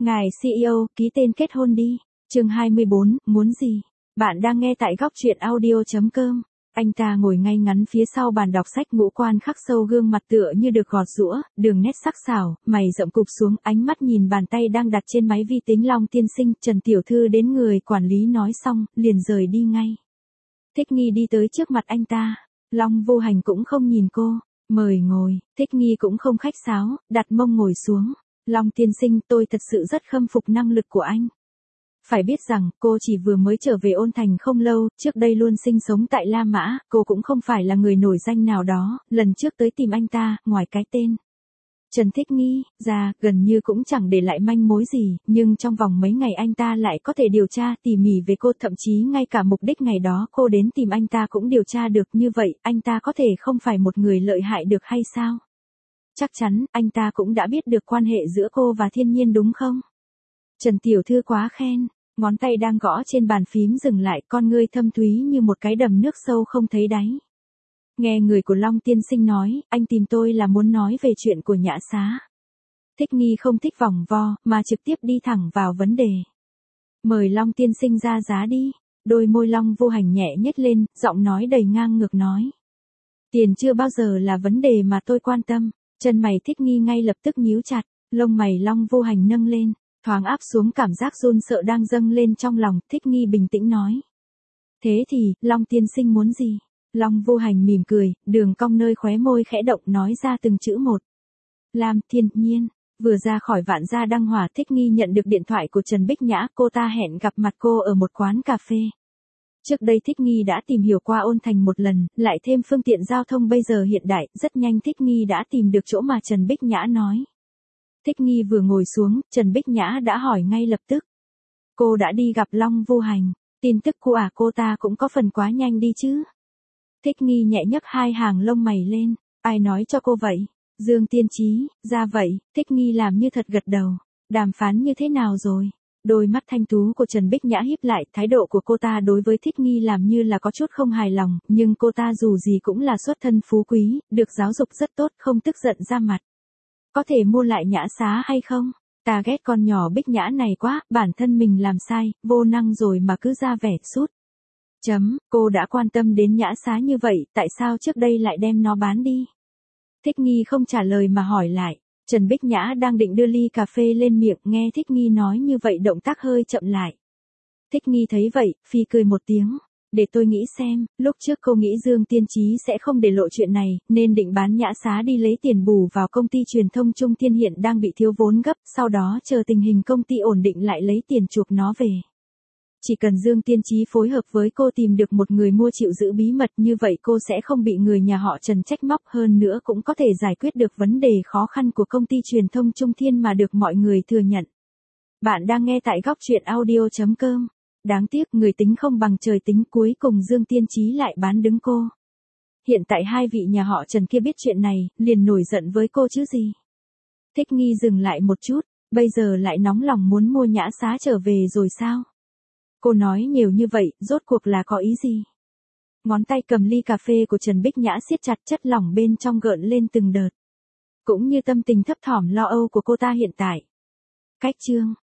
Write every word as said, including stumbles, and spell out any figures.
Ngài xê e ô, ký tên kết hôn đi. Chương hai mươi bốn, muốn gì? Bạn đang nghe tại góc truyện audio chấm com. Anh ta ngồi ngay ngắn phía sau bàn đọc sách, ngũ quan khắc sâu, gương mặt tựa như được gọt giũa, đường nét sắc sảo, mày rậm cụp xuống, ánh mắt nhìn bàn tay đang đặt trên máy vi tính. Long tiên sinh, Trần tiểu thư đến. Người quản lý nói xong, liền rời đi ngay. Thích Nghi đi tới trước mặt anh ta. Long Vô Hành cũng không nhìn cô, mời ngồi. Thích Nghi cũng không khách sáo, đặt mông ngồi xuống. Long tiên sinh, tôi thật sự rất khâm phục năng lực của anh. Phải biết rằng, cô chỉ vừa mới trở về Ôn Thành không lâu, trước đây luôn sinh sống tại La Mã, cô cũng không phải là người nổi danh nào đó, lần trước tới tìm anh ta, ngoài cái tên Trần Thích Nghi ra, gần như cũng chẳng để lại manh mối gì, nhưng trong vòng mấy ngày anh ta lại có thể điều tra tỉ mỉ về cô, thậm chí ngay cả mục đích ngày đó cô đến tìm anh ta cũng điều tra được. Như vậy, anh ta có thể không phải một người lợi hại được hay sao? Chắc chắn, anh ta cũng đã biết được quan hệ giữa cô và Thiên Nhiên đúng không? Trần tiểu thư quá khen. Ngón tay đang gõ trên bàn phím dừng lại, con ngươi thâm thúy như một cái đầm nước sâu không thấy đáy. Nghe người của Long tiên sinh nói, anh tìm tôi là muốn nói về chuyện của Nhã Xá. Thích Nghi không thích vòng vo, mà trực tiếp đi thẳng vào vấn đề. Mời Long tiên sinh ra giá đi. Đôi môi Long Vô Hành nhẹ nhếch lên, giọng nói đầy ngang ngược nói. Tiền chưa bao giờ là vấn đề mà tôi quan tâm. Chân mày Thích Nghi ngay lập tức nhíu chặt, lông mày Long Vô Hành nâng lên, thoáng áp xuống cảm giác run sợ đang dâng lên trong lòng. Thích Nghi bình tĩnh nói. Thế thì, Long tiên sinh muốn gì? Long Vô Hành mỉm cười, đường cong nơi khóe môi khẽ động, nói ra từng chữ một. Lam Thiên Nhiên. Vừa ra khỏi Vạn Gia Đăng Hòa, Thích Nghi nhận được điện thoại của Trần Bích Nhã, cô ta hẹn gặp mặt cô ở một quán cà phê. Trước đây Thích Nghi đã tìm hiểu qua Ôn Thành một lần, lại thêm phương tiện giao thông bây giờ hiện đại, rất nhanh Thích Nghi đã tìm được chỗ mà Trần Bích Nhã nói. Thích Nghi vừa ngồi xuống, Trần Bích Nhã đã hỏi ngay lập tức. Cô đã đi gặp Long Vô Hành, tin tức của à cô ta cũng có phần quá nhanh đi chứ. Thích Nghi nhẹ nhấc hai hàng lông mày lên, ai nói cho cô vậy? Dương Tiên Chí, ra vậy. Thích Nghi làm như thật gật đầu. Đàm phán như thế nào rồi? Đôi mắt thanh tú của Trần Bích Nhã híp lại, thái độ của cô ta đối với Thích Nghi làm như là có chút không hài lòng, nhưng cô ta dù gì cũng là xuất thân phú quý, được giáo dục rất tốt, không tức giận ra mặt. Có thể mua lại Nhã Xá hay không? Ta ghét con nhỏ Bích Nhã này quá, bản thân mình làm sai, vô năng rồi mà cứ ra vẻ sút. Chấm, cô đã quan tâm đến Nhã Xá như vậy, tại sao trước đây lại đem nó bán đi? Thích Nghi không trả lời mà hỏi lại. Trần Bích Nhã đang định đưa ly cà phê lên miệng, nghe Thích Nghi nói như vậy động tác hơi chậm lại. Thích Nghi thấy vậy, phi cười một tiếng. Để tôi nghĩ xem, lúc trước cô nghĩ Dương Tiên Chí sẽ không để lộ chuyện này, nên định bán Nhã Xá đi lấy tiền bù vào công ty truyền thông Trung Thiên hiện đang bị thiếu vốn gấp, sau đó chờ tình hình công ty ổn định lại lấy tiền chuộc nó về. Chỉ cần Dương Tiên Chí phối hợp với cô tìm được một người mua chịu giữ bí mật, như vậy cô sẽ không bị người nhà họ Trần trách móc, hơn nữa cũng có thể giải quyết được vấn đề khó khăn của công ty truyền thông Trung Thiên mà được mọi người thừa nhận. Bạn đang nghe tại góc truyện audio chấm com. Đáng tiếc người tính không bằng trời tính, cuối cùng Dương Tiên Chí lại bán đứng cô. Hiện tại hai vị nhà họ Trần kia biết chuyện này, liền nổi giận với cô chứ gì. Thích Nghi dừng lại một chút, bây giờ lại nóng lòng muốn mua Nhã Xá trở về rồi sao? Cô nói nhiều như vậy, rốt cuộc là có ý gì? Ngón tay cầm ly cà phê của Trần Bích Nhã siết chặt, chất lỏng bên trong gợn lên từng đợt. Cũng như tâm tình thấp thỏm lo âu của cô ta hiện tại. Cách chương.